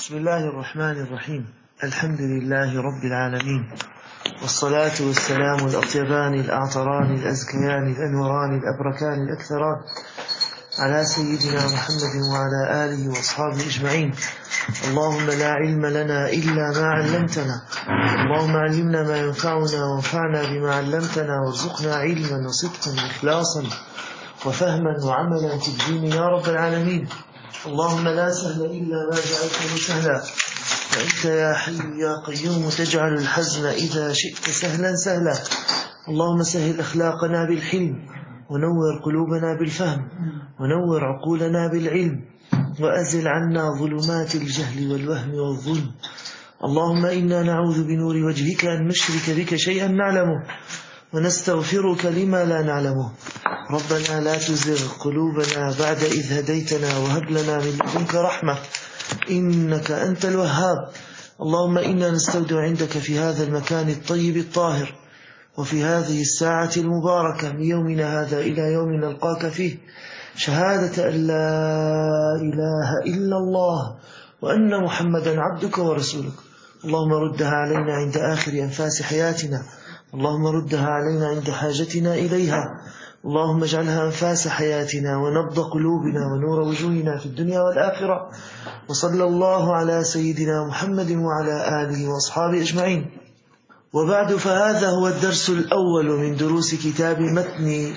بسم الله الرحمن الرحيم. الحمد لله رب العالمين، والصلاة والسلام الأطيبان الأعطران الأزكيان الأنوران الأبركان الأكثران على سيدنا محمد وعلى آله وأصحابه أجمعين. اللهم لا علم لنا إلا ما علمتنا، اللهم علمنا ما ينفعنا وانفعنا بما علمتنا، وارزقنا علما وصدقا وإخلاصا وفهما وعملا في الدين يا رب العالمين. اللهم لا سهل إلا ما جعلته سهلا، وأنت يا حي يا قيوم تجعل الحزن إذا شئت سهلا سهلا. اللهم سهل أخلاقنا بالحلم، ونور قلوبنا بالفهم، ونور عقولنا بالعلم، وأزل عنا ظلمات الجهل والوهم والظلم. اللهم إنا نعوذ بنور وجهك أن نشرك بك شيئا نعلمه، ونستغفرك لما لا نعلمه. ربنا لا تزغ قلوبنا بعد إذ هديتنا، وهب لنا من لدنك رحمة إنك أنت الوهاب. اللهم إنا نستودع عندك في هذا المكان الطيب الطاهر، وفي هذه الساعة المباركة من يومنا هذا إلى يوم نلقاك فيه، شهادة أن لا إله إلا الله وأن محمدا عبدك ورسولك. اللهم ردها علينا عند آخر أنفاس حياتنا، اللهم ردها علينا عند حاجتنا إليها. اللهم اجعلها أنفاس حياتنا ونبض قلوبنا ونور وجوهنا في الدنيا والآخرة. وصلى الله على سيدنا محمد وعلى آله وأصحابه أجمعين. وبعد، فهذا هو الدرس الأول من دروس كتاب متن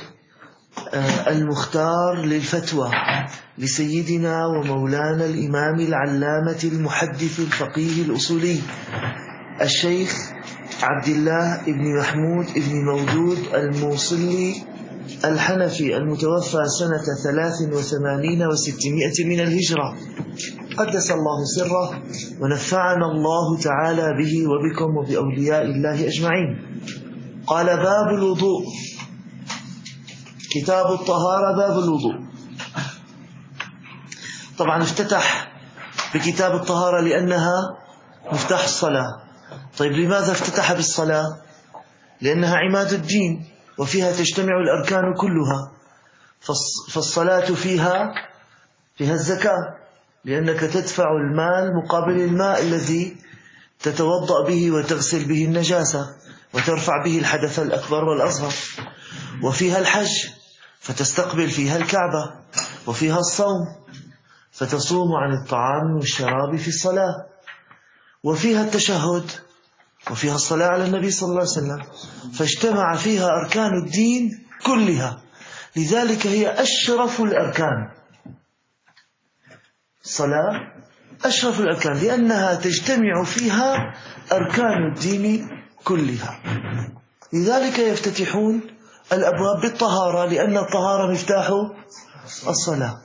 المختار للفتوى لسيدنا ومولانا الإمام العلامة المحدث الفقيه الأصولي الشيخ عبد الله بن محمود بن مودود الموصلي الحنفي، المتوفى سنة 83 و600 من الهجرة، قدس الله سره ونفعنا الله تعالى به وبكم وبأولياء الله أجمعين. قال: باب الوضوء. كتاب الطهارة، باب الوضوء. طبعا افتتح بكتاب الطهارة لأنها مفتاح الصلاة. طيب لماذا افتتح بالصلاة؟ لأنها عماد الدين، وفيها تجتمع الأركان كلها. فالصلاة فيها الزكاة، لأنك تدفع المال مقابل الماء الذي تتوضأ به وتغسل به النجاسة وترفع به الحدث الأكبر والأصغر. وفيها الحج، فتستقبل فيها الكعبة. وفيها الصوم، فتصوم عن الطعام والشراب في الصلاة. وفيها التشهد، وفيها الصلاة على النبي صلى الله عليه وسلم. فاجتمع فيها أركان الدين كلها، لذلك هي أشرف الأركان. الصلاة أشرف الأركان لأنها تجتمع فيها أركان الدين كلها. لذلك يفتتحون الأبواب بالطهارة، لأن الطهارة مفتاح الصلاة.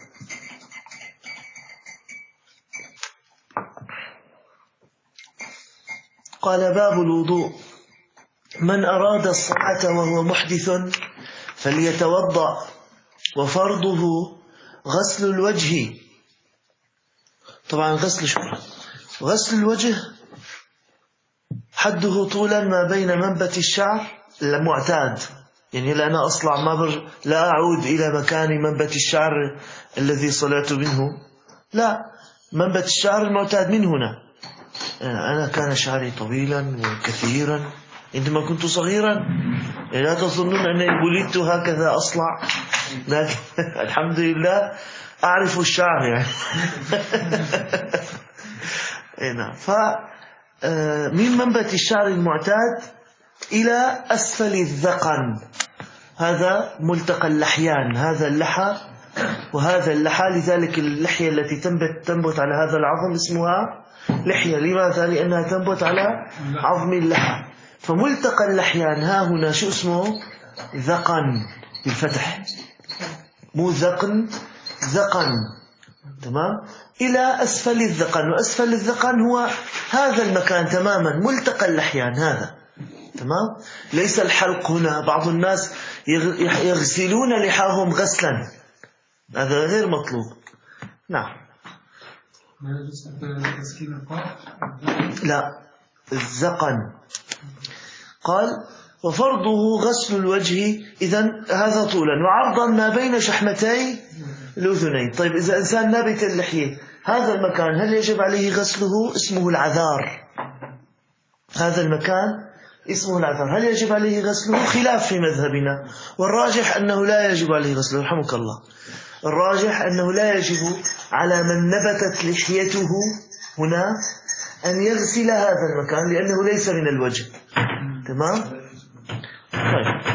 قال: باب الوضوء. من أراد الصلاة وهو محدث فليتوضأ، وفرضه غسل الوجه. طبعا غسل الوجه حده طولا ما بين منبت الشعر المعتاد، يعني لا أنا أصلع لا أعود إلى مكان منبت الشعر الذي صلعت منه، لا، منبت الشعر المعتاد من هنا. أنا كان شعري طويلا وكثيرا عندما كنت صغيرا، لا تظنون أنني ولدت هكذا أصلع، لكن الحمد لله أعرف الشعر يعني. نعم. فمن منبت الشعر المعتاد إلى أسفل الذقن، هذا ملتقى اللحيان، هذا اللحى وهذا اللحى. لذلك اللحية التي تنبت على هذا العظم اسمها لحية. لماذا؟ لأنها تنبت على عظم اللحى. فملتقى اللحيان ها هنا شو اسمه؟ ذقن بالفتح، مو ذقن، ذقن. تمام؟ إلى أسفل الذقن، وأسفل الذقن هو هذا المكان تماما، ملتقى اللحيان هذا. تمام؟ ليس الحلق هنا. بعض الناس يغسلون لحاهم غسلا، هذا غير مطلوب. نعم. لا، الذقن. قال: وفرضه غسل الوجه، إذن هذا طولا، وعرضا ما بين شحمتي الأذنين. طيب إذا إنسان نابت اللحية، هذا المكان هل يجب عليه غسله؟ اسمه العذار. هذا المكان اسمه العذار، هل يجب عليه غسله؟ خلاف في مذهبنا، والراجح أنه لا يجب عليه غسله. رحمك الله. الراجح أنه لا يجب على من نبتت لحيته هنا أن يغسل هذا المكان لأنه ليس من الوجه. تمام؟ طيب.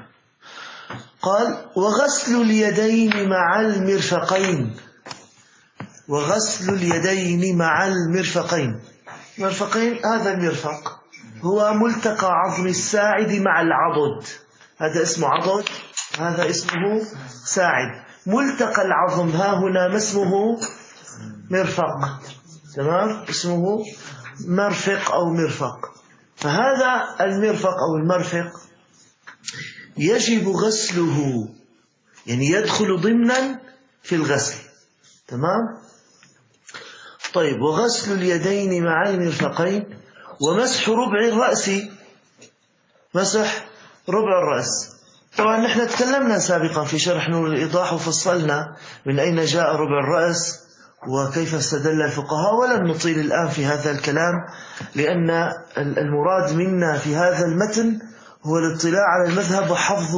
قال وغسل اليدين مع المرفقين. وغسل اليدين مع المرفقين. مرفقين، هذا المرفق هو ملتقى عظم الساعد مع العضد. هذا اسمه عضد، هذا اسمه ساعد. ملتقى العظم ها هنا ما اسمه؟ مرفق. تمام؟ اسمه مرفق أو مرفق. فهذا المرفق أو المرفق يجب غسله، يعني يدخل ضمنا في الغسل. تمام؟ طيب. وغسل اليدين مع المرفقين ومسح ربع الرأس. مسح ربع الرأس. طبعا نحن تكلمنا سابقا في شرح نور الإيضاح وفصلنا من أين جاء ربع الرأس وكيف استدل الفقهاء، ولن نطيل الآن في هذا الكلام، لأن المراد منا في هذا المتن هو الاطلاع على المذهب وحفظ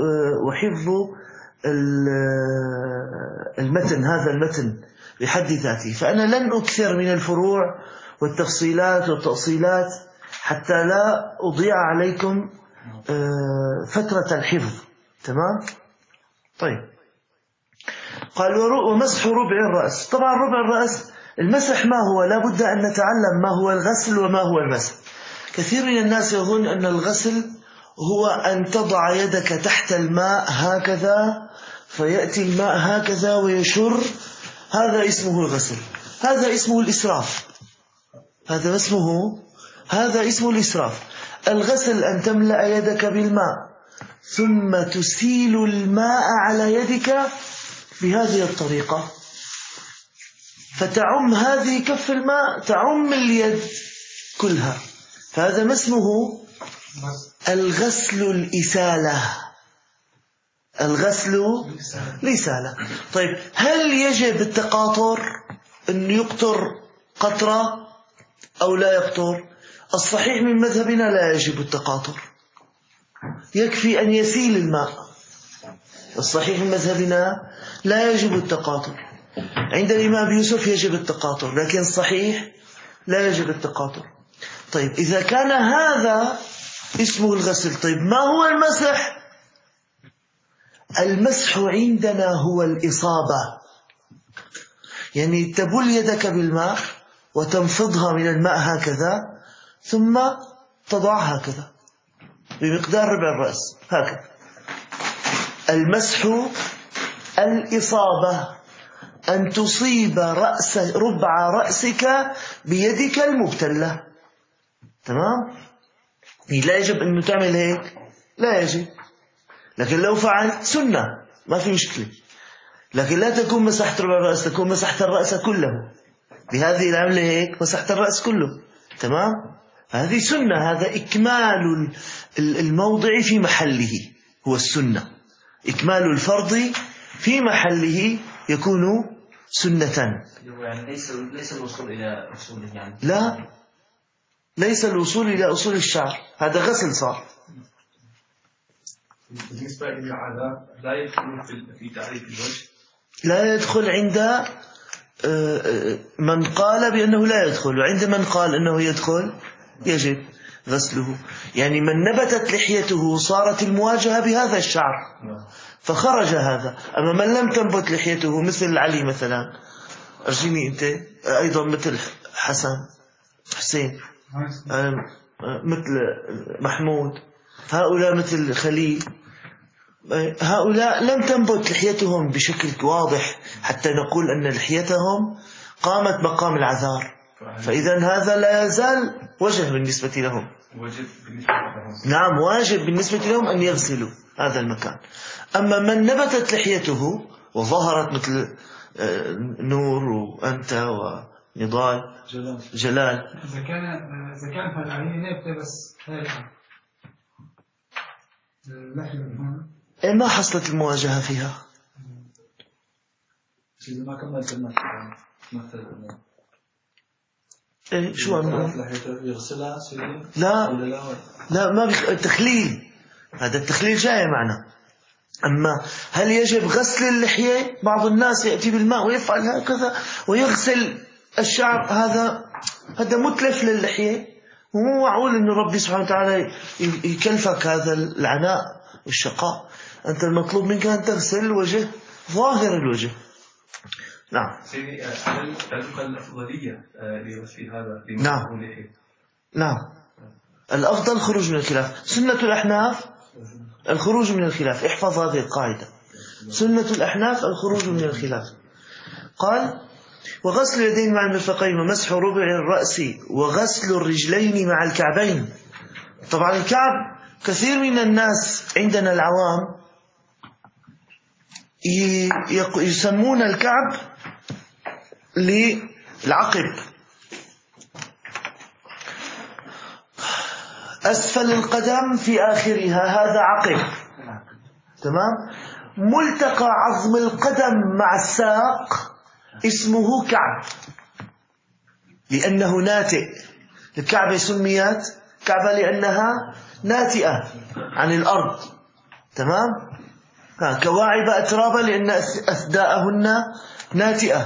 المتن، هذا المتن بحد ذاته. فأنا لن أكثر من الفروع والتفصيلات والتأصيلات حتى لا أضيع عليكم فترة الحفظ. تمام؟ طيب. قال ومسح ربع الرأس. طبعا ربع الرأس المسح ما هو؟ لا بد أن نتعلم ما هو الغسل وما هو المسح. كثير من الناس يظن أن الغسل هو أن تضع يدك تحت الماء هكذا فيأتي الماء هكذا ويشر، هذا اسمه الغسل. هذا اسمه الإسراف. هذا اسمه الإسراف. الغسل أن تملأ يدك بالماء ثم تسيل الماء على يدك بهذه الطريقة، فتعم هذه كف الماء تعم اليد كلها، فهذا ما اسمه؟ الغسل الإسالة. الغسل الإسالة. طيب، هل يجب التقاطر أن يقطر قطرة أو لا يقطر؟ الصحيح من مذهبنا لا يجب التقاطر، يكفي أن يسيل الماء. الصحيح من مذهبنا لا يجب التقاطر. عند الإمام أبي يوسف يجب التقاطر، لكن الصحيح لا يجب التقاطر. طيب، إذا كان هذا اسمه الغسل، طيب ما هو المسح؟ المسح عندنا هو الإصابة، يعني تبل يدك بالماء وتنفضها من الماء هكذا ثم تضع هكذا بمقدار ربع الرأس هكذا. المسح الإصابة، أن تصيب ربع رأسك بيدك المبتلة. تمام؟ لا يجب أن تعمل هيك، لا يجب، لكن لو فعلت سنة ما في مشكلة. لكن لا تكون مسحت ربع الرأس، تكون مسحت الرأس كله. بهذه العملة هيك مسحت الرأس كله. تمام؟ هذه سنة، هذا إكمال الموضع في محله هو السنة. إكمال الفرض في محله يكون سنة. يعني ليس الوصول إلى أصوله يعني. لا، ليس الوصول إلى أصول الشعر، هذا غسل صار. بالنسبة للعذاب لا يدخل في تعريف الوجه، لا يدخل عند من قال بأنه لا يدخل، وعند من قال أنه يدخل يجب غسله. يعني من نبتت لحيته صارت المواجهة بهذا الشعر فخرج هذا. أما من لم تنبت لحيته مثل علي مثلا، أرجيني أنت أيضا مثل حسين، مثل محمود، هؤلاء مثل خليل، هؤلاء لم تنبت لحيتهم بشكل واضح حتى نقول أن لحيتهم قامت مقام العذار، فإذا هذا لا يزال وجه بالنسبة لهم. نعم، واجب بالنسبة لهم أن يغسلوا هذا المكان. أما من نبتت لحيته وظهرت مثل نور وأنت ونضال جلال، إذا كان فالعين نبتة بس ما حصلت المواجهة فيها. إيه شو عم يغسلها لا ما التخليل، هذا التخليل جاي معنا. أما هل يجب غسل اللحية؟ بعض الناس يأتي بالماء ويفعل هكذا ويغسل الشعر، هذا متلف للحية، ومو معقول أن ربي سبحانه وتعالى يكلفك هذا العناء والشقاء. أنت المطلوب منك أن تغسل الوجه، ظاهر الوجه. نعم. سيدي هل تبقى الأفضلية لغسل هذا؟ نعم الأفضل خروج من الخلاف. سنة الأحناف الخروج من الخلاف، احفظ هذه القاعدة، سنة الأحناف الخروج من الخلاف. قال: وغسل اليدين مع المرفقين ومسح ربع الرأس وغسل الرجلين مع الكعبين. طبعا الكعب كثير من الناس عندنا العوام يسمون الكعب للعقب، أسفل القدم في آخرها، هذا عقب، تمام. ملتقى عظم القدم مع الساق اسمه كعب، لأنه ناتئ. الكعبة سميت كعبة لأنها ناتئة عن الأرض، تمام. كواعب أترابا لأن أثداءهن ناتئة.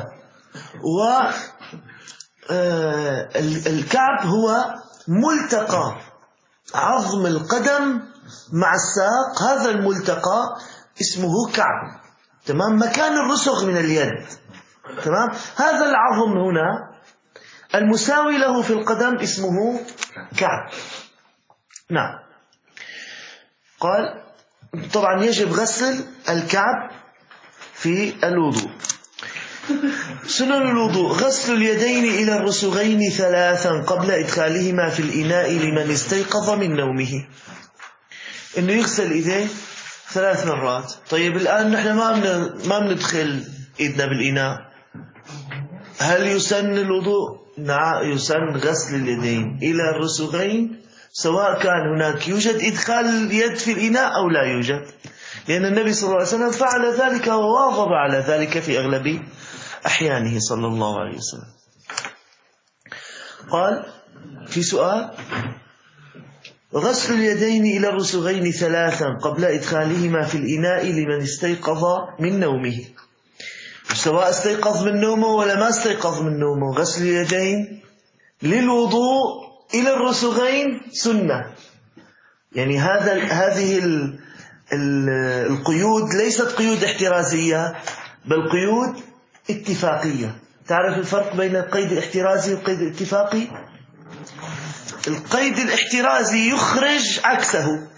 والكعب هو ملتقى عظم القدم مع الساق، هذا الملتقى اسمه كعب، تمام. مكان الرسغ من اليد، تمام. هذا العظم هنا المساوي له في القدم اسمه كعب. نعم. قال: طبعا يجب غسل الكعب في الوضوء. سنن الوضوء: غسل اليدين إلى الرسغين 3 قبل إدخالهما في الإناء لمن استيقظ من نومه. إنه يغسل إيديه 3 مرات. طيب الآن نحن ما بندخل إيدنا بالإناء، هل يسن الوضوء؟ نعم يسن غسل اليدين إلى الرسغين، سواء كان هناك يوجد إدخال اليد في الإناء أو لا يوجد، لأن النبي صلى الله عليه وسلم فعل ذلك وواظب على ذلك في أغلب أحيانه صلى الله عليه وسلم. قال في سؤال: غسل اليدين إلى الرسغين 3 قبل إدخالهما في الإناء لمن استيقظ من نومه. سواء استيقظ من نومه ولا ما استيقظ من نومه، غسل اليدين للوضوء إلى الرسغين سنة. يعني هذه القيود ليست قيود احترازية، بل قيود اتفاقية. تعرف الفرق بين القيد الاحترازي والقيد الاتفاقي؟ القيد الاحترازي يخرج عكسه،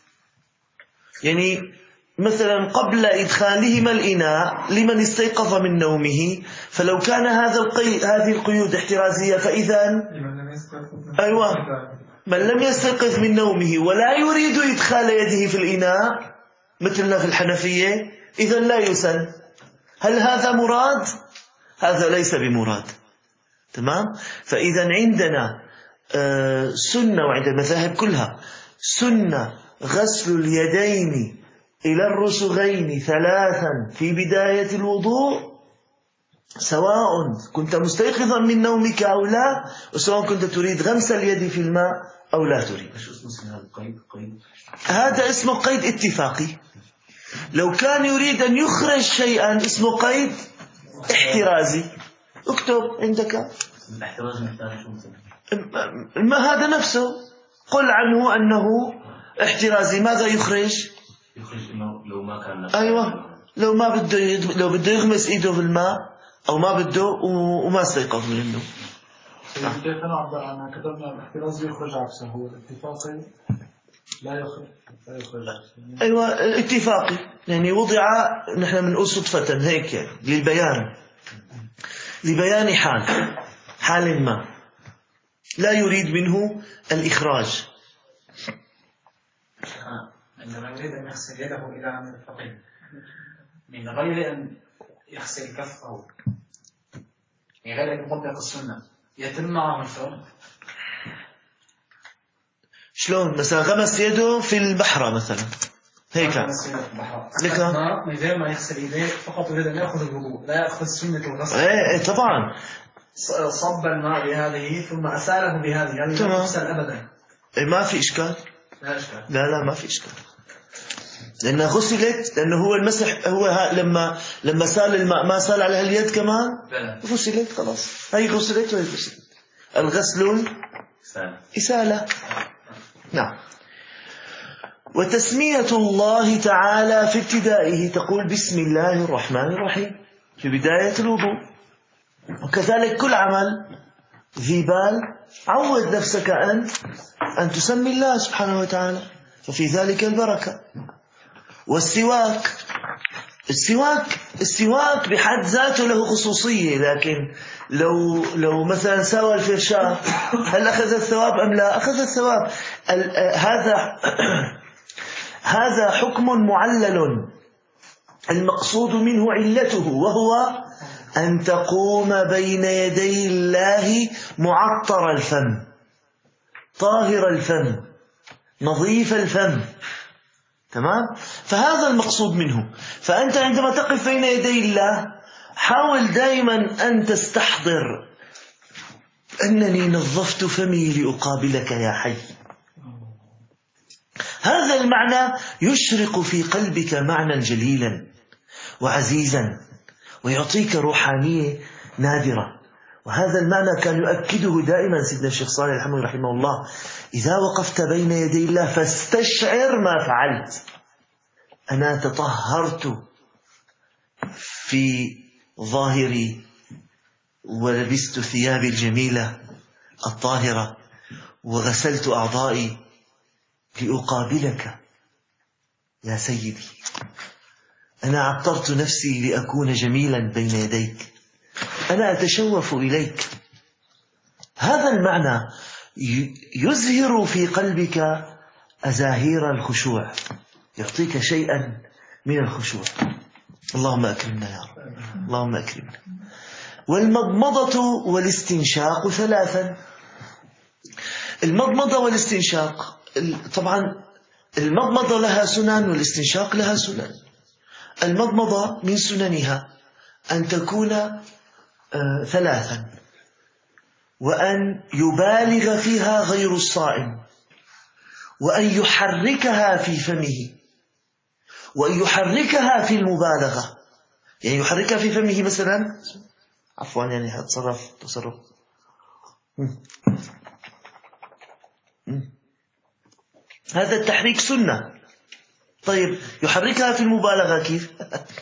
يعني مثلا قبل إدخالهما الإناء لمن استيقظ من نومه، فلو كان هذه القيود احترازية فإذا أيوة من لم يستيقظ من نومه ولا يريد إدخال يده في الإناء مثلنا في الحنفية إذن لا يسن. هل هذا مراد؟ هذا ليس بمراد، تمام. فإذا عندنا سنة، وعند المذاهب كلها سنة غسل اليدين إلى الرسغين 3 في بداية الوضوء، سواء كنت مستيقظا من نومك أو لا، وسواء كنت تريد غمس اليد في الماء أو لا تريد. هذا اسمه قيد اتفاقي. لو كان يريد أن يخرج شيئا اسمه قيد احترازي. اكتب عندك ما هذا نفسه، قل عنه أنه احترازي. ماذا يخرج؟ لو ما كان أيوة، لو بده يغمس إيده في الماء أو ما بده وما استيقظ من النوم. كيف نعبر عنها؟ كتبنا الاحترازي يخرج عكسه، هو الاتفاقي لا يخرج عكسه. أيوة الاتفاقي يعني وضع نحن من صدفة هيك يعني لبيان حال ما لا يريد منه الإخراج. عندما يريد أن يغسل يده إلى المرفقين من غير أن يغسل كفه، من غير أن يطبق السنة، يتم معه الفرق. شلون؟ مثلا غمس يده في البحرة مثلا، هيك لك من غير ما يغسل ايديه فقط يريد ان ياخذ الوضوء، لا ياخذ سنه الغسل. ايه طبعا. صب الماء بهذه ثم اساله بهذه، يعني لا تغسل ابدا. ما في اشكال. لا اشكال. لا ما في اشكال، لأنها غسلت، لأنه هو المسح هو لما سال الماء ما سال عليها اليد كمان، غسلت خلاص، هي غسلت وهي غسلت. الغسل إسالة. نعم. وتسمية الله تعالى في ابتدائه، تقول بسم الله الرحمن الرحيم في بداية الوضوء. وكذلك كل عمل ذي بال عود نفسك أن تسمي الله سبحانه وتعالى، ففي ذلك البركة. والسواك، السواك بحد ذاته له خصوصية، لكن لو مثلا سوى الفرشاة هل أخذ الثواب أم لا؟ أخذ الثواب. هذا حكم معلل المقصود منه علته، وهو أن تقوم بين يدي الله معطر الفم، طاهر الفم، نظيف الفم. تمام؟ فهذا المقصود منه. فأنت عندما تقف بين يدي الله حاول دائما أن تستحضر أنني نظفت فمي لأقابلك يا حي. هذا المعنى يشرق في قلبك معنى جليلا وعزيزا ويعطيك روحانية نادرة. وهذا المعنى كان يؤكده دائما سيدنا الشيخ صالح الحموي رحمه الله: إذا وقفت بين يدي الله فاستشعر ما فعلت. أنا تطهرت في ظاهري ولبست ثيابي الجميلة الطاهرة وغسلت أعضائي لأقابلك يا سيدي. أنا عطرت نفسي لأكون جميلا بين يديك، أنا أتشوف إليك. هذا المعنى يزهر في قلبك أزاهير الخشوع، يعطيك شيئا من الخشوع. اللهم أكرمنا يا رب، اللهم أكرمنا. والمضمضة والاستنشاق ثلاثا. المضمضة والاستنشاق، طبعا المضمضة لها سنن والاستنشاق لها سنن. المضمضة من سننها أن تكون ثلاثا، وأن يبالغ فيها غير الصائم، وأن يحركها في فمه، وأن يحركها في المبالغة. يعني يحركها في فمه مثلا، عفوا يعني تصرف هذا التحريك سنة. طيب يحركها في المبالغة كيف؟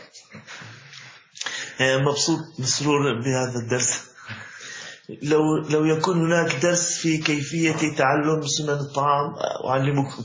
مبسوط مسرور بهذا الدرس. لو يكون هناك درس في كيفية تعلم سنن الطعام أعلمكم.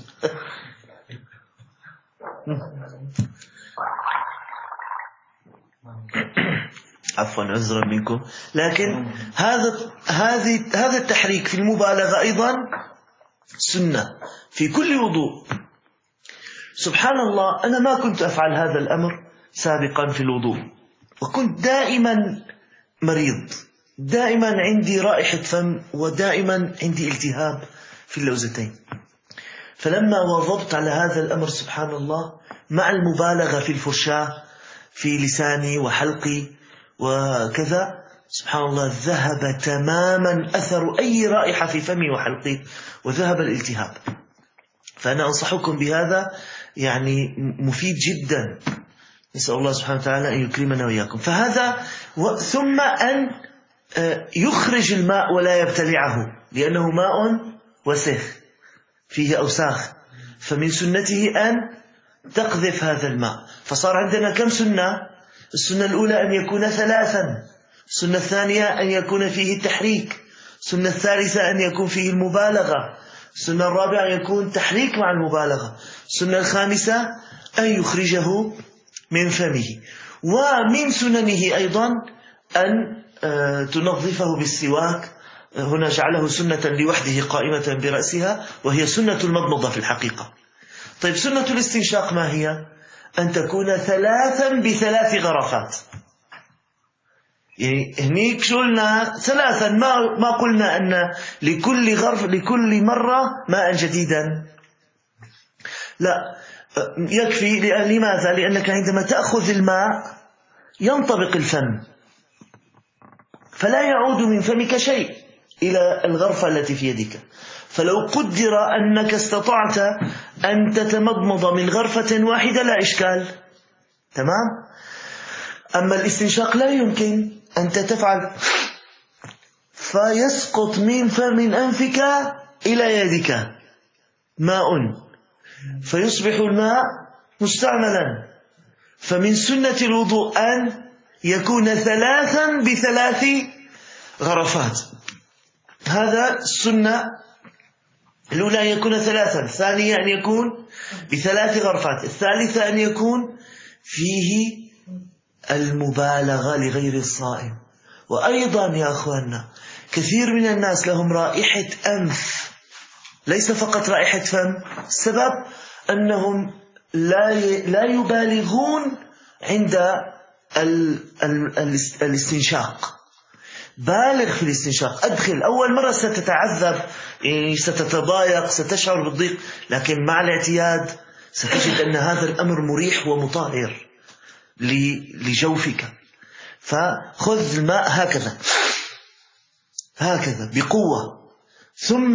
عفوا عذرا منكم. لكن هذا التحريك في المبالغة أيضا سنة في كل وضوء. سبحان الله، أنا ما كنت أفعل هذا الأمر سابقا في الوضوء، وكنت دائما مريض، دائما عندي رائحة فم، ودائما عندي التهاب في اللوزتين. فلما واظبت على هذا الأمر سبحان الله، مع المبالغة في الفرشاة في لساني وحلقي وكذا، سبحان الله ذهب تماما أثر أي رائحة في فمي وحلقي، وذهب الالتهاب. فأنا أنصحكم بهذا، يعني مفيد جدا. نسأل الله سبحانه وتعالى أن يكرمنا وإياكم. فهذا ثم أن يخرج الماء ولا يبتلعه، لأنه ماء وسخ فيه أوساخ، فمن سنته أن تقذف هذا الماء. فصار عندنا كم سنة؟ السنة الأولى أن يكون ثلاثا، السنة الثانية أن يكون فيه التحريك، السنة الثالثة أن يكون فيه المبالغة، السنة الرابعة أن يكون تحريك مع المبالغة، السنة الخامسة أن يخرجه من فمه. ومن سننه أيضا أن تنظفه بالسواك. هنا جعله سنة لوحده قائمة برأسها، وهي سنة المضمضة في الحقيقة. طيب سنة الاستنشاق ما هي؟ أن تكون ثلاثا بثلاث غرفات. يعني هنيك شو قلنا؟ ثلاثا، ما قلنا أن لكل مرة ماء جديدا، لا، يكفي. لماذا؟ لأنك عندما تأخذ الماء ينطبق الفم، فلا يعود من فمك شيء إلى الغرفة التي في يدك. فلو قدر أنك استطعت أن تتمضمض من غرفة واحدة لا إشكال، تمام. أما الاستنشاق لا يمكن أنت تفعل فيسقط من أنفك إلى يدك ماء، فيصبح الماء مستعملا. فمن سنة الوضوء أن يكون 3 ب3 غرفات. هذا السنة الأولى أن يكون 3، الثانية أن يكون ب3 غرفات، الثالثة أن يكون فيه المبالغة لغير الصائم. وأيضا يا أخواننا كثير من الناس لهم رائحة أنف ليس فقط رائحة فم. السبب أنهم لا يبالغون عند الاستنشاق. بالغ في الاستنشاق. أدخل أول مرة ستتعذب، يعني ستتضايق، ستشعر بالضيق، لكن مع الاعتياد ستجد أن هذا الأمر مريح ومطهر لجوفك. فخذ الماء هكذا بقوة، ثم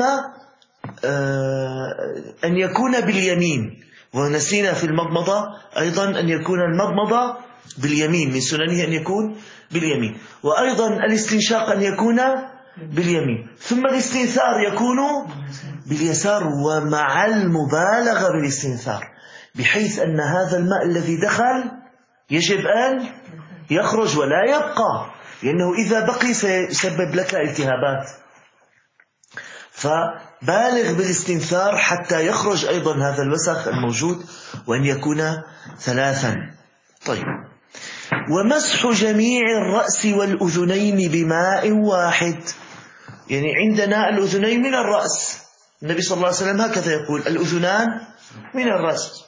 أن يكون باليمين. ونسينا في المضمضة أيضا أن يكون المضمضة باليمين، من سننه أن يكون باليمين. وأيضا الاستنشاق أن يكون باليمين، ثم الاستنثار يكون باليسار، ومع المبالغة بالاستنثار، بحيث أن هذا الماء الذي دخل يجب أن يخرج ولا يبقى، لأنه إذا بقي سيسبب لك التهابات. فبالغ بالاستنثار حتى يخرج أيضا هذا الوسخ الموجود، وأن يكون 3. طيب. ومسح جميع الرأس والأذنين بماء واحد. يعني عندنا الأذنين من الرأس، النبي صلى الله عليه وسلم هكذا يقول: الأذنان من الرأس.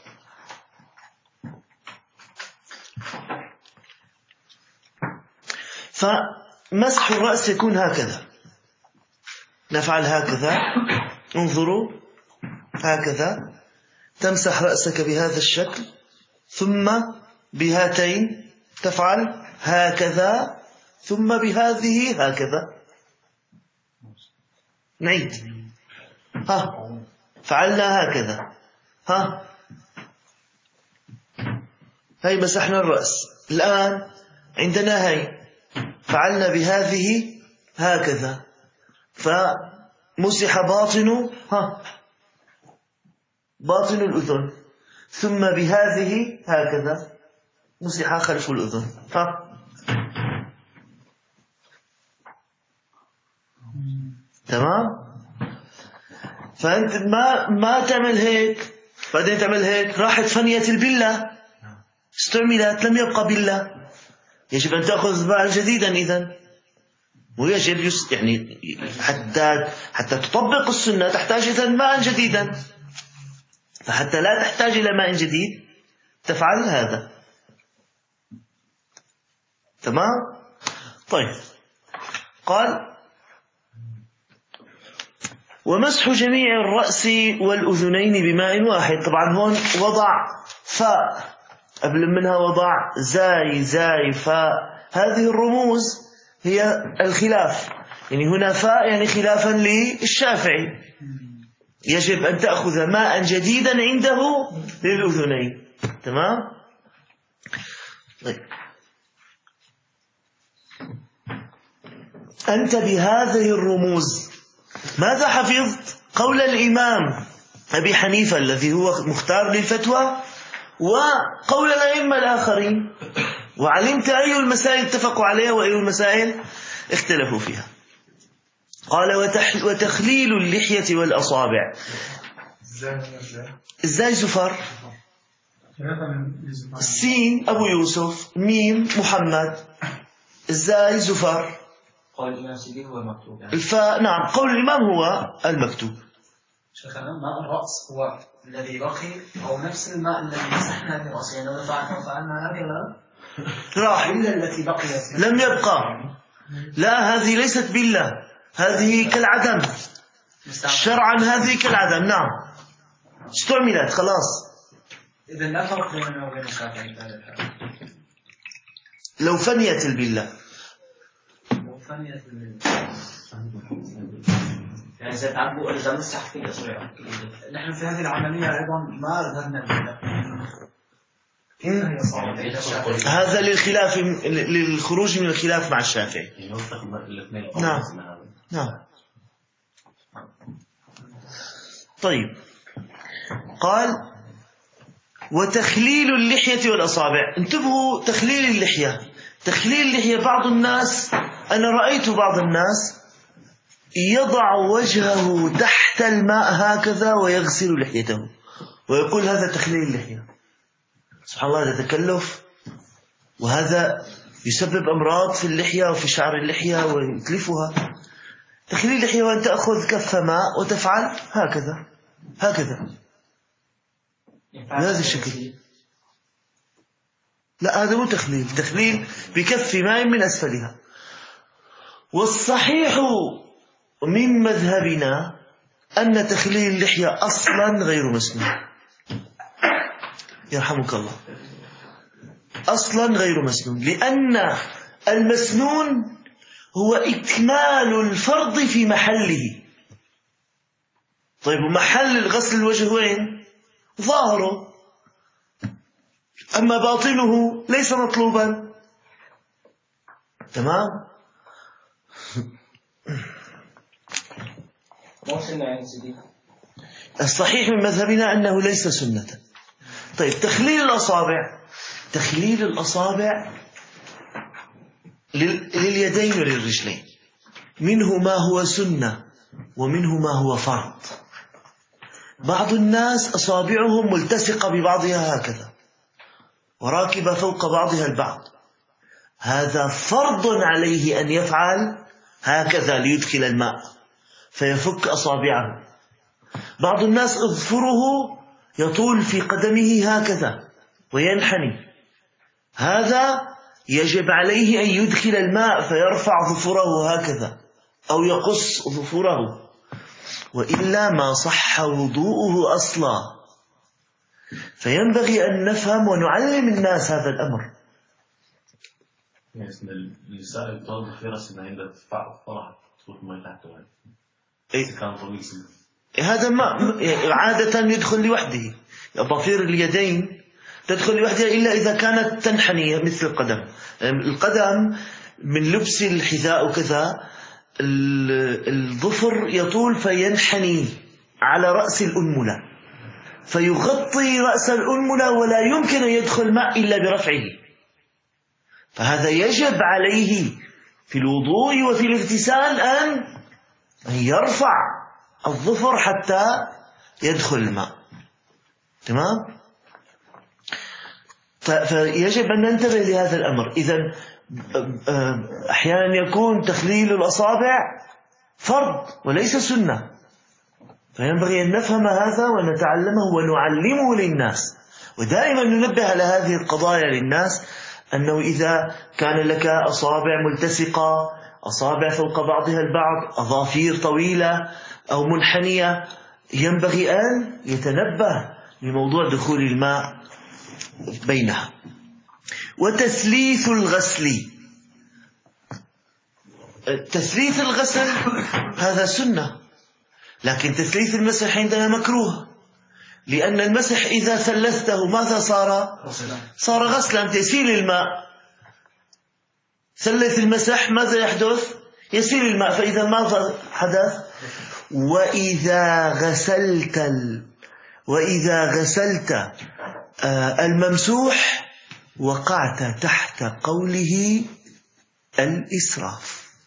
فمسح الرأس يكون هكذا، نفعل هكذا، انظروا هكذا، تمسح رأسك بهذا الشكل، ثم بهاتين تفعل هكذا، ثم بهذه هكذا. نعيد. فعلنا هكذا. هاي مسحنا الرأس. الآن عندنا هاي فعلنا بهذه هكذا، فمسح باطن الأذن، ثم بهذه هكذا مسح خلف الأذن. تمام. فأنت ما تعمل هيك بعدين تعمل هيك، راحت فنية البلة، استعملت، لم يبقى بلة. يجب أن تأخذ ماء جديدا إذن، ويجب يعني حتى تطبق السنة تحتاج إذن ماء جديدا. فحتى لا تحتاج إلى ماء جديد تفعل هذا. تمام. طيب. قال: ومسح جميع الرأس والأذنين بماء واحد. طبعا هون وضع فاء، قبل منها وضع زاي فاء. هذه الرموز هي الخلاف، يعني هنا فاء يعني خلافا للشافعي، يجب أن تأخذ ماء جديدا عنده للأذنين. تمام. طيب. أنت بهذه الرموز ماذا حفظت؟ قول الإمام أبي حنيفة الذي هو مختار للفتوى، وقول الأئمة الآخرين، وعلمت أي المسائل اتفقوا عليها وأي المسائل اختلفوا فيها. قال: وتخليل اللحية والأصابع. إزاي زفر؟ السين أبو يوسف، ميم محمد. إزاي زفر؟ قول الإمام سيدي هو المكتوب يعني. الفاء. نعم، قول الإمام هو المكتوب. شيخنا ماء الرأس هو الذي بقي، أو نفس الماء الذي مسحنا برأسه، يعني لو فعلنا هذه راح إلا التي بقيت لم يبقى. لا، هذه ليست بالله، هذه كالعدم شرعا، هذه كالعدم. نعم، استعملت خلاص. إذا لا فرق بيننا وبين الشافعي في هذا الحال. لو فنيت البلة يعني سيتعبوا إذا مسح في الأسرع. نحن في هذه العملية أيضا ما أذهبنا البلة. هذا للخلاف، للخروج من الخلاف مع الشافعي. نعم نعم. طيب، قال وتخليل اللحية والأصابع. انتبهوا، تخليل اللحية، تخليل اللحية بعض الناس، أنا رأيت بعض الناس يضع وجهه تحت الماء هكذا ويغسل لحيته ويقول هذا تخليل اللحية. سبحان الله، هذا تكلف، وهذا يسبب أمراض في اللحية وفي شعر اللحية ويتلفها. تخليل اللحية وأن تأخذ كف ماء وتفعل هكذا هكذا بهذا الشكل. لا، هذا مو تخليل، تخليل بكف ماء من أسفلها. والصحيح من مذهبنا أن تخليل اللحية أصلا غير مسنون، يرحمك الله، أصلا غير مسنون، لأن المسنون هو إكمال الفرض في محله. طيب، محل الغسل الوجه وين؟ ظاهره، أما باطنه ليس مطلوبا. تمام. الصحيح من مذهبنا أنه ليس سنة. طيب، تخليل الأصابع. تخليل الأصابع لليدين وللرجلين، منه ما هو سنة ومنه ما هو فرض. بعض الناس أصابعهم ملتصقة ببعضها هكذا وراكبة فوق بعضها البعض، هذا فرض عليه أن يفعل هكذا ليدخل الماء فيفك أصابعه. بعض الناس أظفره يطول في قدمه هكذا وينحني، هذا يجب عليه أن يدخل الماء فيرفع ظفره هكذا أو يقص ظفره، وإلا ما صح وضوءه أصلا. فينبغي أن نفهم ونعلم الناس هذا الأمر. النساء يطلب في رأسنا عند الفرح تروح ما تحته كان طويل. هذا ما عادة يدخل لوحده، أظافير اليدين تدخل لوحدها إلا إذا كانت تنحني مثل القدم. القدم من لبس الحذاء وكذا الظفر يطول فينحني على رأس الأنملة فيغطي رأس الأنملة ولا يمكن أن يدخل ماء إلا برفعه. فهذا يجب عليه في الوضوء وفي الاغتسال أن يرفع الظفر حتى يدخل الماء. تمام؟ فيجب أن ننتبه لهذا الأمر. إذن أحيانا يكون تخليل الأصابع فرض وليس سنة، فينبغي أن نفهم هذا ونتعلمه ونعلمه للناس. ودائما ننبه على هذه القضايا للناس، أنه إذا كان لك أصابع ملتصقة، أصابع فوق بعضها البعض، أظافير طويلة أو منحنية، ينبغي أن يتنبه لموضوع دخول الماء بينها. وتثليث الغسل. تثليث الغسل هذا سنة، لكن تثليث المسح عندنا مكروه، لأن المسح إذا ثلثته ماذا صار غسلا، تسيل الماء. ثلث المسح ماذا يحدث؟ يسيل الماء، فإذا ماذا حدث؟ وإذا غسلت الممسوح وقعت تحت قوله الإسراف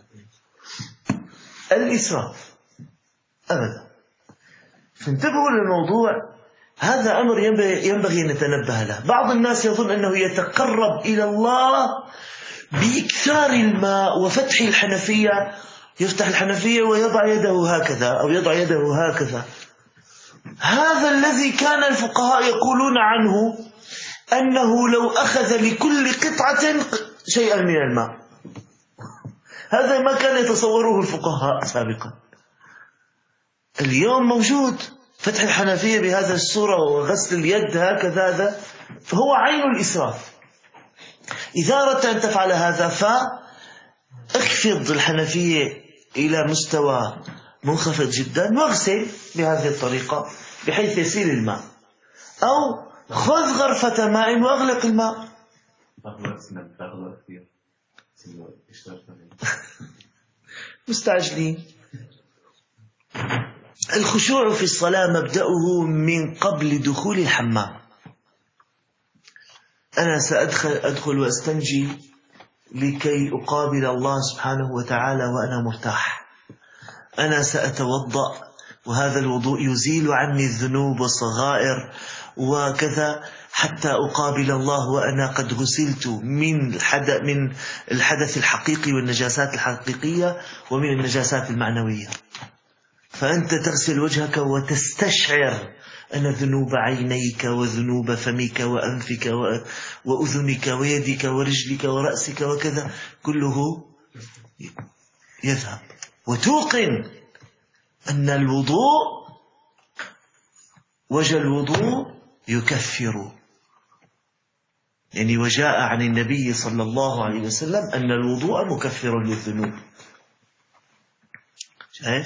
أبدا. فانتبهوا للموضوع، هذا أمر ينبغي أن نتنبه له. بعض الناس يظن أنه يتقرب إلى الله بإكثار الماء وفتح الحنفية، يفتح الحنفية ويضع يده هكذا أو يضع يده هكذا. هذا الذي كان الفقهاء يقولون عنه أنه لو أخذ لكل قطعة شيئا من الماء. هذا ما كان يتصوره الفقهاء سابقا، اليوم موجود. فتح الحنفية بهذا الصورة وغسل اليد هكذا هذا فهو عين الإسراف. إذا أردت أن تفعل هذا فاخفض الحنفية إلى مستوى منخفض جدا واغسل بهذه الطريقة بحيث يسيل الماء، أو خذ غرفة ماء وأغلق الماء. مستعجلين. الخشوع في الصلاة مبدأه من قبل دخول الحمام. أنا سأدخل وأستنجي لكي أقابل الله سبحانه وتعالى وأنا مرتاح. أنا سأتوضأ وهذا الوضوء يزيل عني الذنوب والصغائر وكذا حتى أقابل الله وأنا قد غسلت من الحدث الحقيقي والنجاسات الحقيقية ومن النجاسات المعنوية. فأنت تغسل وجهك وتستشعر أن ذنوب عينيك وذنوب فمك وأنفك وأذنك ويدك ورجلك ورأسك وكذا كله يذهب، وتوقن أن الوضوء وجه الوضوء يكفر. يعني وجاء عن النبي صلى الله عليه وسلم أن الوضوء مكفر للذنوب. شايف؟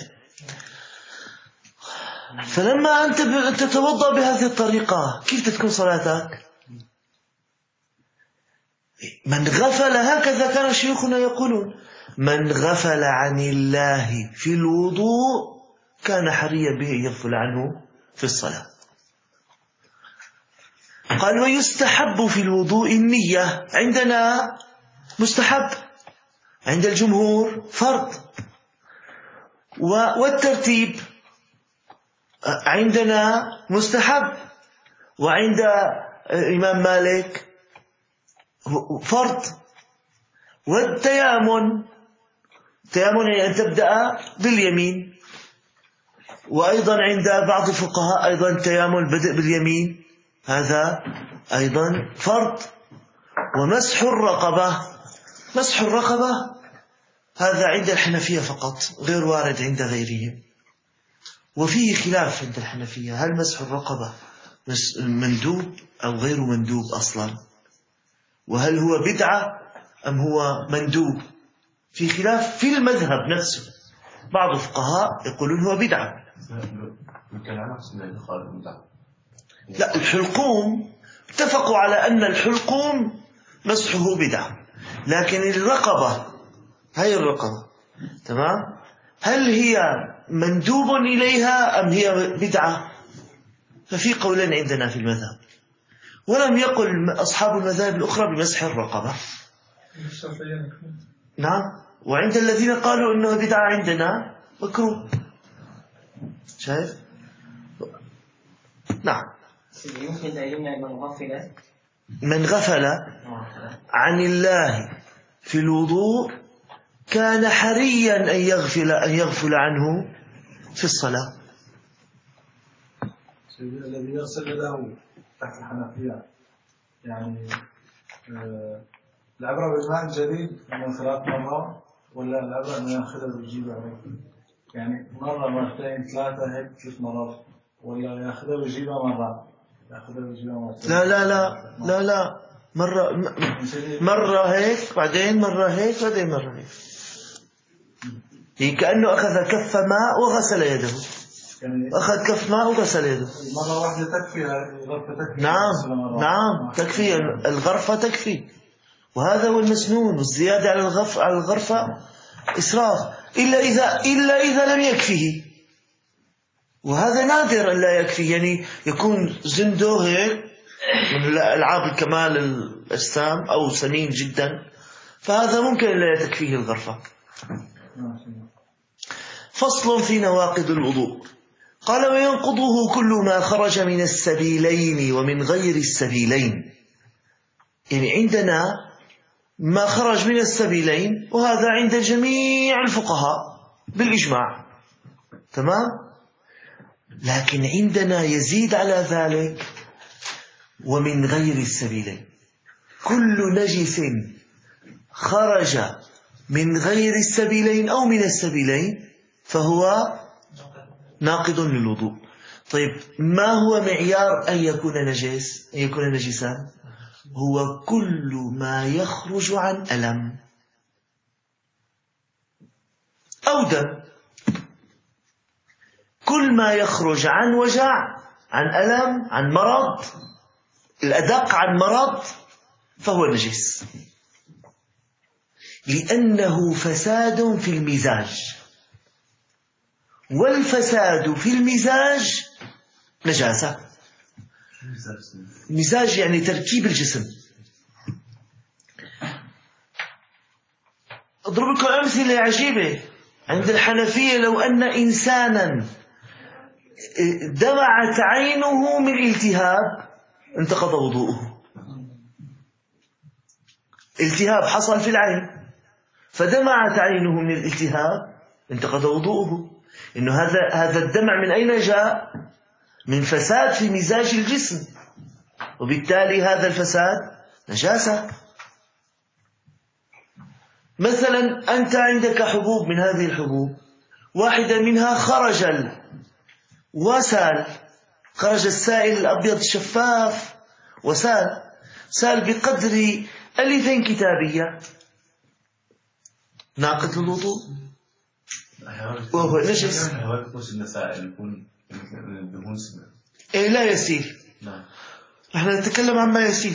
فلما أنت تتوضأ بهذه الطريقة كيف تكون صلاتك؟ من غفل، هكذا كان شيوخنا يقولون، من غفل عن الله في الوضوء كان حريا به يغفل عنه في الصلاة. قال ويستحب في الوضوء النية. عندنا مستحب، عند الجمهور فرض، والترتيب عندنا مستحب، وعند الإمام مالك فرض. والتيامن يعني أن تبدأ باليمين، وأيضا عند بعض الفقهاء أيضا التيامن البدء باليمين هذا أيضا فرض. ومسح الرقبة، مسح الرقبة هذا عند الحنفية فقط، غير وارد عند غيرهم. وفيه خلاف عند الحنفية، هل مسح الرقبة مندوب أو غير مندوب أصلا، وهل هو بدعة أم هو مندوب؟ في خلاف في المذهب نفسه. بعض الفقهاء يقولون هو بدعة. لا، الحلقوم اتفقوا على أن الحلقوم مسحه بدعة، لكن الرقبة، هاي الرقبة تمام، هل هي مندوب إليها أم هي بدعة؟ ففي قولين عندنا في المذهب، ولم يقل أصحاب المذاهب الأخرى بمسح الرقبة. نعم، وعند الذين قالوا إنه بدعة عندنا مكروه. شايف؟ نعم. من غفل عن الله في الوضوء كان حريا أن يغفل عنه في الصلاة. الذي يغسل له تحت الحنفية يعني العبرة بالماء الجديد من 3 مرات، ولا العبرة أنه يأخذها ويجيبها يعني مرة مرتين 3 هيك 3 مرات، ولا يأخذها ويجيبها مرة يأخذها ويجيبها مرتين؟ لا لا لا لا لا، مرة هيك بعدين مرة هيك بعدين مرة هيك. هي كأنه أخذ كف ماء وغسل يده، أخذ كف ماء وغسل يده. مرة واحدة تكفي، الغرفة تكفي. نعم تكفي، الغرفة تكفي. وهذا هو المسنون، والزيادة على الغرفة إسراف، إلا إذا لم يكفيه، وهذا نادر أن لا يكفي. يعني يكون زندو هيك من ألعاب الكمال الأجسام أو سمين جدا، فهذا ممكن لا تكفيه الغرفة. فصل في نواقض الوضوء. قال وينقضه كل ما خرج من السبيلين ومن غير السبيلين. يعني عندنا ما خرج من السبيلين، وهذا عند جميع الفقهاء بالإجماع، تمام. لكن عندنا يزيد على ذلك ومن غير السبيلين. كل نجس خرج من غير السبيلين أو من السبيلين فهو ناقض للوضوء. طيب ما هو معيار أن يكون نجسا؟ هو كل ما يخرج عن ألم أو دم. كل ما يخرج عن وجع، عن ألم، عن مرض، الأدق عن مرض، فهو نجس، لأنه فساد في المزاج، والفساد في المزاج نجاسة. المزاج يعني تركيب الجسم. أضرب لكم أمثلة عجيبة. عند الحنفية لو أن إنسانا دمعت عينه من التهاب انتقض وضوءه. التهاب حصل في العين فدمعت عينه من الالتهاب انتقض وضوءه. إنه هذا الدمع من أين جاء؟ من فساد في مزاج الجسم، وبالتالي هذا الفساد نجاسة. مثلا أنت عندك حبوب، من هذه الحبوب واحدة منها خرج السائل الأبيض الشفاف سال بقدر ألفين كتابية، ناقض للوضوء وهو نجس. لا يسيل. نحن نتكلم عما يسيل.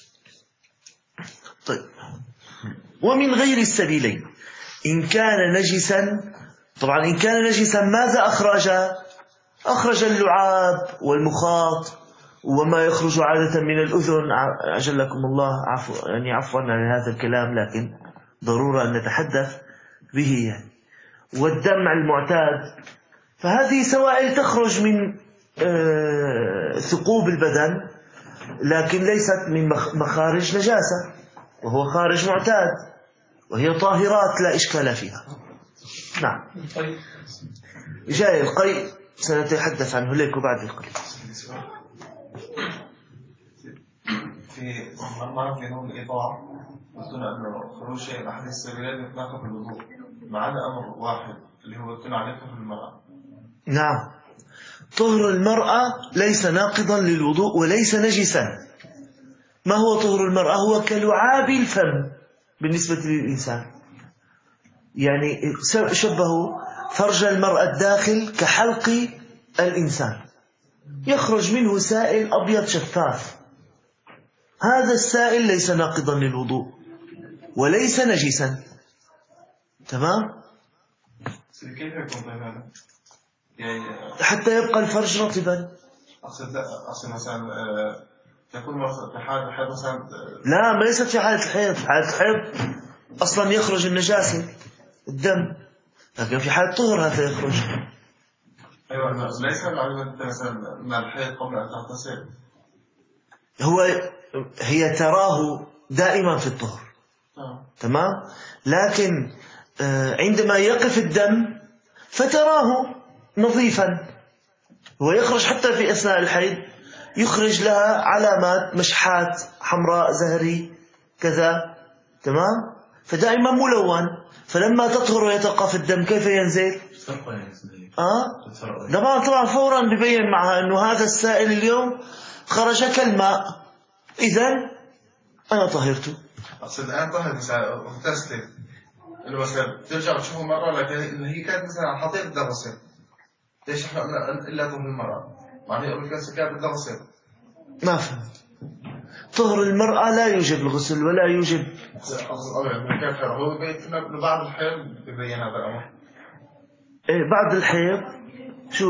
طيب، ومن غير السبيلين إن كان نجسا. طبعا إن كان نجسا ماذا أخرج اللعاب والمخاط وما يخرج عادة من الأذن. أجلكم الله، عفوا عن هذا الكلام، لكن ضرورة أن نتحدث به يعني. والدمع المعتاد، فهذه سوائل تخرج من ثقوب البدن، لكن ليست من مخارج نجاسة، وهو خارج معتاد، وهي طاهرات لا إشكال فيها. نعم. جاي القيء سنتحدث عنه ليك بعد القيء. في مرة في نوم الإيضاح قلتنا أنه خروج شيء أحد السبيلين يتناقض بالوضوء، معنا أمر واحد اللي هو قلتنا عليه طهر المرأة. نعم، طهر المرأة ليس ناقضا للوضوء وليس نجسا. ما هو طهر المرأة؟ هو كلعاب الفم بالنسبة للإنسان. يعني شبهوا فرج المرأة الداخل كحلق الإنسان، يخرج منه سائل أبيض شفاف. هذا السائل ليس ناقضا للوضوء وليس نجسا. تمام؟ كيف يكون هذا؟ يعني حتى يبقى الفرج رطبا. أقصد مثلا تكون في حالة الحيض مثلا. لا، ليست في حالة الحيض. في حالة الحيض أصلا يخرج النجاسة الدم، لكن في حالة طهر هذا يخرج. أيوة، ليس العلماء مثلا مع الحيض قبل أن تغتسل. هي تراه دائما في الطهر. تمام، لكن عندما يقف الدم فتراه نظيفا. هو يخرج حتى في أثناء الحيض، يخرج لها علامات مشحات حمراء زهري كذا. تمام، فدائما ملون. فلما تطهر ويتوقف الدم كيف ينزل؟ طبعا فورا ببين معها أنه هذا السائل اليوم خرج كالماء، إذن أنا طهرته. أقصد الآن طهر مثلا مغتسلة، إنه مثلا ترجع تشوفه مرة، لكن هي كانت مثلا حطيت بدها غسل. ليش إحنا قلنا إلا طهر المرأة؟ معناه قبل كان كانت بدها غسل. ما فهم. طهر المرأة لا يوجب الغسل ولا يوجب. هو بيتنا بعد الحيض بيبين هذا الأمر. بعد الحيض شو؟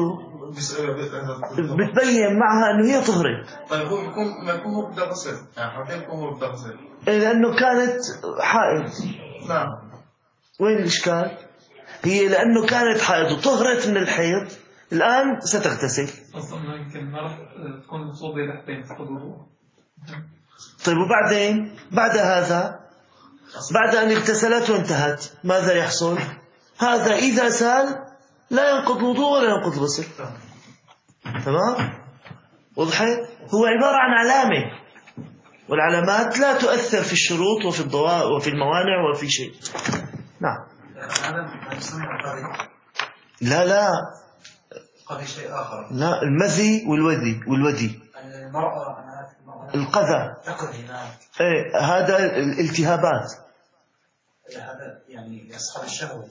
بتبين معها أنه هي طهرت. طيب هو بيكون ما يكون هو بدها غسل، يعني حتى يكون هو بدها غسل. لأنه كانت حائض. نعم. وين الإشكال؟ هي لأنه كانت حائض وطهرت من الحيض، الآن ستغتسل. أصلا يمكن مرة تكون مصوبة لحتين تفقد وضوء. طيب وبعدين بعد هذا، بعد أن اغتسلت وانتهت، ماذا يحصل؟ هذا إذا سال لا ينقض الوضوء ولا ينقض الغسل. تمام؟ وضحت؟ هو عبارة عن علامة، والعلامات لا تؤثر في الشروط وفي الضوابط وفي الموانع وفي شيء. نعم. لا قضي شيء آخر. لا، المذي والودي المرأة القذى. تقضي. نعم. إيه، هذا الالتهابات. هذا يعني يصحب الشهوة.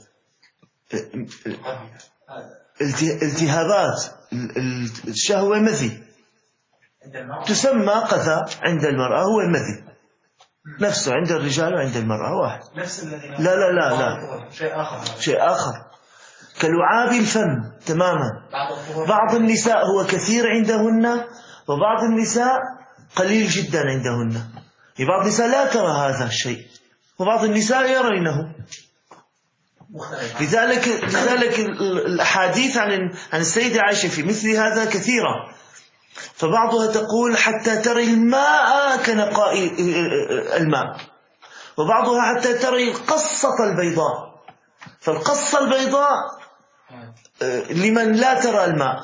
التهابات الشهوة مذي، تسمى قذى عند المرأة، هو المذي نفسه عند الرجال وعند المرأة واحد. نفس الذي لا لا لا لا، شيء آخر كلعاب الفم تماما. بعض النساء هو كثير عندهن، وبعض النساء قليل جدا عندهن. بعض النساء لا ترى هذا الشيء، وبعض النساء يرينه. لذلك الأحاديث عن السيدة عائشة في مثل هذا كثيرة. فبعضها تقول حتى تري الماء كنقاء الماء، وبعضها حتى تري القصة البيضاء. فالقصة البيضاء لمن لا ترى الماء،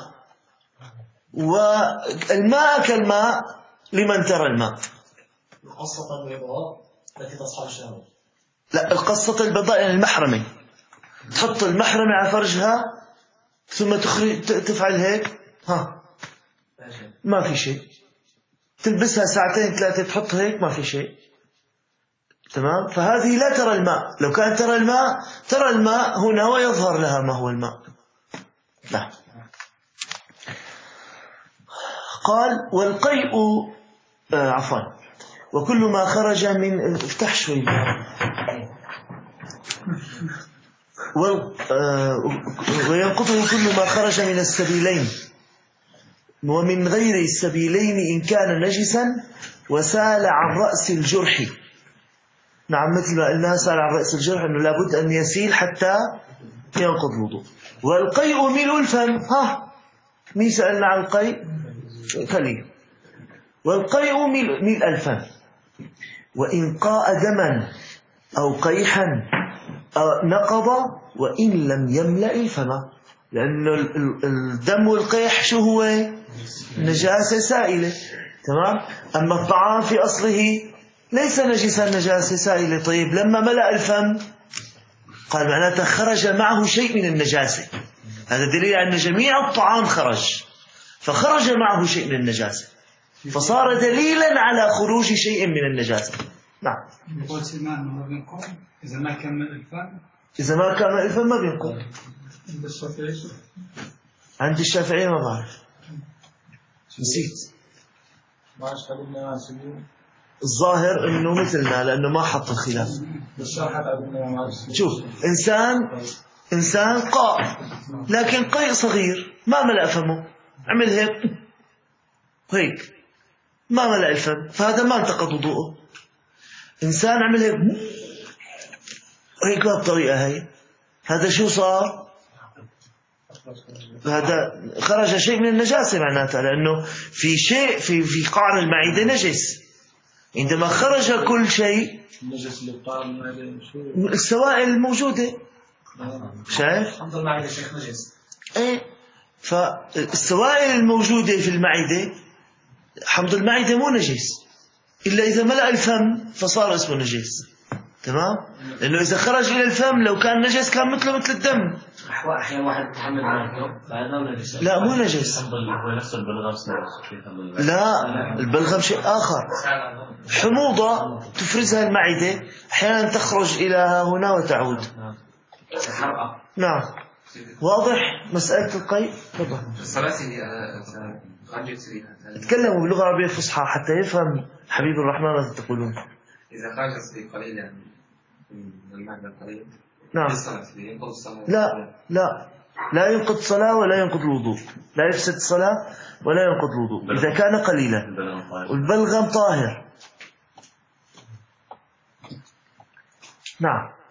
والماء كالماء لمن ترى الماء. القصة البيضاء التي تصحب الشهوة. لا، القصة البيضاء يعني المحرمة، تحط المحرمة على فرجها ثم تفعل هيك، ما في شيء. تلبسها ساعتين ثلاثة تحط هيك، ما في شيء. تمام. فهذه لا ترى الماء. لو كانت ترى الماء هنا ويظهر لها ما هو الماء. لا. قال والقيء عفوا وكل ما خرج من افتح شوي وينقضه كل ما خرج من السبيلين ومن غير السبيلين إن كان نجسا وسال عن رأس الجرح. نعم، مثل ما قلنا سال عن رأس الجرح أنه لابد أن يسيل حتى ينقض الوضوء. والقيء ملء الفم. مين سألنا عن القيء؟ كليل. والقيء ملء الفم، وإن قاء دما أو قيحا نقض وإن لم يملأ الفم، لأن الدم والقيح شو هو؟ نجاسة سائلة. تمام. أما الطعام في أصله ليس نجسا، نجاسة سائلة. طيب لما ملأ الفم قال معناته خرج معه شيء من النجاسة. هذا دليل على أن جميع الطعام خرج، فخرج معه شيء من النجاسة، فصار دليلا على خروج شيء من النجاسة. نعم. يقول سلمان ما بينقض إذا ما كمل الفم. إذا ما كمل الفم ما بينقض. عند الشافعي. عند الشافعية ما بعرف، نسيت. الظاهر إنه مثلنا لأنه ما حط الخلاف. شوف، إنسان قاء لكن قيء صغير ما ملأ فمه، عمل هيك ما ملأ الفم، فهذا ما انتقض وضوءه. إنسان عمل هيك بالطريقة هي، هذا شو صار؟ هذا خرج شيء من النجاسة معناتها، لأنه في شيء في قعر المعدة نجس. عندما خرج كل شيء السوائل الموجودة، شايف؟ حمض المعدة شيخ نجس. ايه، فالسوائل الموجودة في المعدة، حمض المعدة مو نجس إلا إذا ملأ الفم فصار اسمه نجس. تمام. لأنه إذا خرج إلى الفم لو كان نجس كان مثل الدم. أحيانا واحد يتحمل عنه فهذا نجس. لا، مو نجس. هو نفس البلغم. لا، البلغم شيء آخر. حموضة تفرزها المعدة أحيانا تخرج إلى هنا وتعود. نعم. واضح مسألة القيء؟ تفضل. تكلموا باللغة العربية الفصحى حتى يفهم حبيب الرحمن ماذا تقولون. إذا خرج قليلا من المعنى القليل. نعم. لا ينقض الصلاة ولا ينقض الوضوء، لا يفسد الصلاة ولا ينقض الوضوء إذا كان قليلا. والبلغم طاهر. نعم.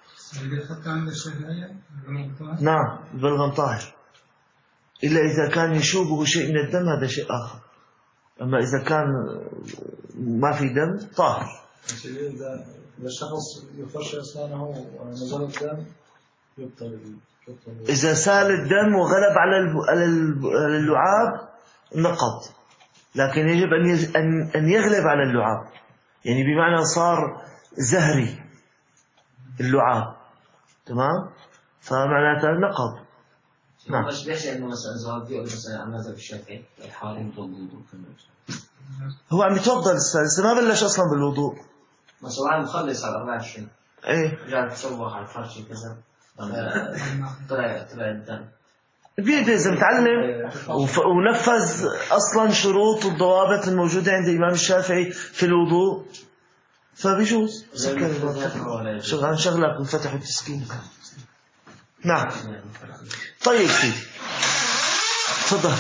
نعم، البلغم طاهر إلا إذا كان يشوبه شيء من الدم، هذا شيء آخر. أما إذا كان ما في دم طاهر. إذا الشخص يفرش أسنانه ونزل الدم يبطل. إذا سال الدم وغلب على اللعاب نقض، لكن يجب أن يغلب على اللعاب، يعني بمعنى صار زهري اللعاب. تمام. فمعناته نقض. نعم. بس بيحكي انه مثلا زواج بيقول مثلا عن مذهب الشافعي الحارم توضو. هو عم يتوضا لسه ما بلش اصلا بالوضوء. مثلا واحد مخلص على 24 ايه رجع تصوح على الفرش كذا طلع الدم بيلزم متعلم ونفذ اصلا شروط والضوابط الموجوده عند الامام الشافعي في الوضوء فبيجوز شغال شغلك بالفتح والتسكين. نعم طيب سيدي تفضل.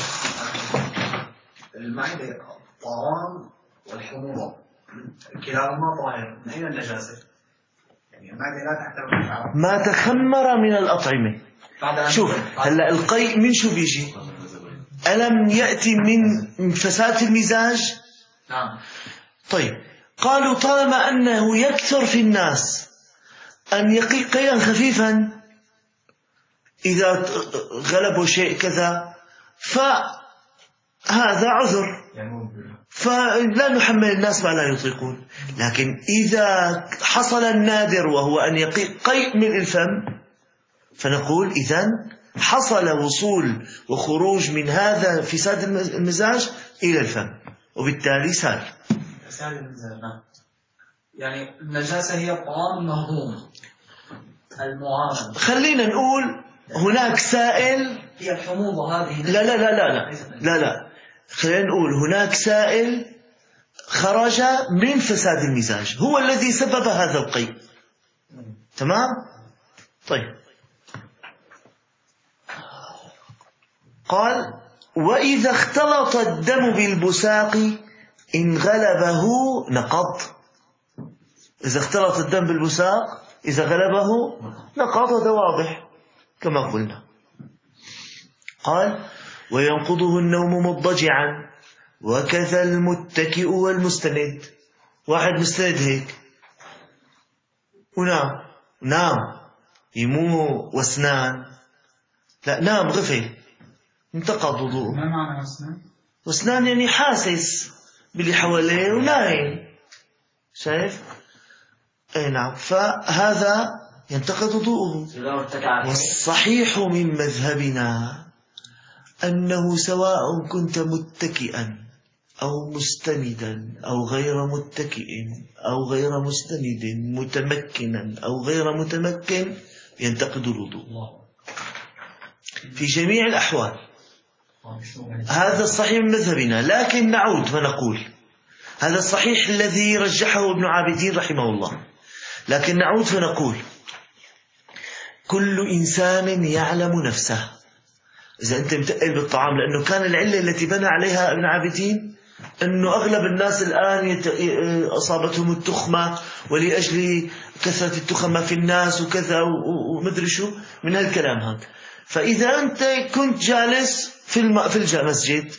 المعدة طعام والحموضة كلاهما طاهر من أين النجاسة؟ يعني المعدة لا تحتمل ما تخمر من الأطعمة. شوف هلا القيء من شو بيجي؟ ألم يأتي من فساد المزاج؟ نعم. طيب قالوا طالما أنه يكثر في الناس أن يقي قيئا خفيفا إذا غلبوا شيء كذا فهذا عذر فلا نحمل الناس ما لا يطيقون. لكن إذا حصل النادر وهو أن يقي قيء من الفم فنقول إذن حصل وصول وخروج من هذا فساد المزاج إلى الفم وبالتالي سال. فساد المزاج نعم. يعني النجاسة هي الطعام المهضوم المعامل. خلينا نقول هناك سائل. هي الحموضة هذه. لا لا لا لا لا لا خلينا نقول هناك سائل خرج من فساد المزاج هو الذي سبب هذا القيء. تمام. طيب قال وإذا اختلط الدم بالبساق إن غلبه نقض. إذا اختلط الدم بالبساق إذا غلبه نقض. هذا واضح كما قلنا. قال وينقضه النوم مضجعا وكذا المتكئ والمستند. واحد مستند هيك ونام يمو واسنان لا نام غفل انتقض وضوءه. ما معنى واسنان؟ واسنان يعني حاسس باللي حواليه ونايم شايف. اي نعم فهذا ينتقض وضوءه. والصحيح من مذهبنا أنه سواء كنت متكئا أو مستندا أو غير متكئ أو غير مستند متمكنا أو غير متمكن ينتقض الوضوء في جميع الأحوال. هذا الصحيح من مذهبنا. لكن نعود فنقول هذا الصحيح الذي رجحه ابن عابدين رحمه الله. لكن نعود فنقول كل إنسان يعلم نفسه. إذا أنت متقل بالطعام لأنه كان العلة التي بنى عليها ابن عابدين أنه أغلب الناس الآن أصابتهم التخمة ولأجل كثرة التخمة في الناس وكذا ومدري شو من هالكلام هذا. فإذا أنت كنت جالس في المسجد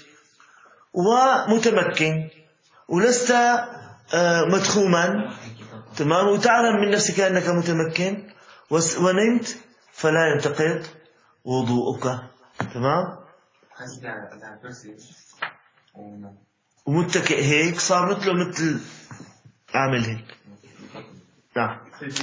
ومتمكن ولست مدخوما تمام وتعلم من نفسك أنك متمكن ونمت فلا ينتقض وضوءك. تمام. ومتكئ هيك صار مثل عامل هيك. نعم.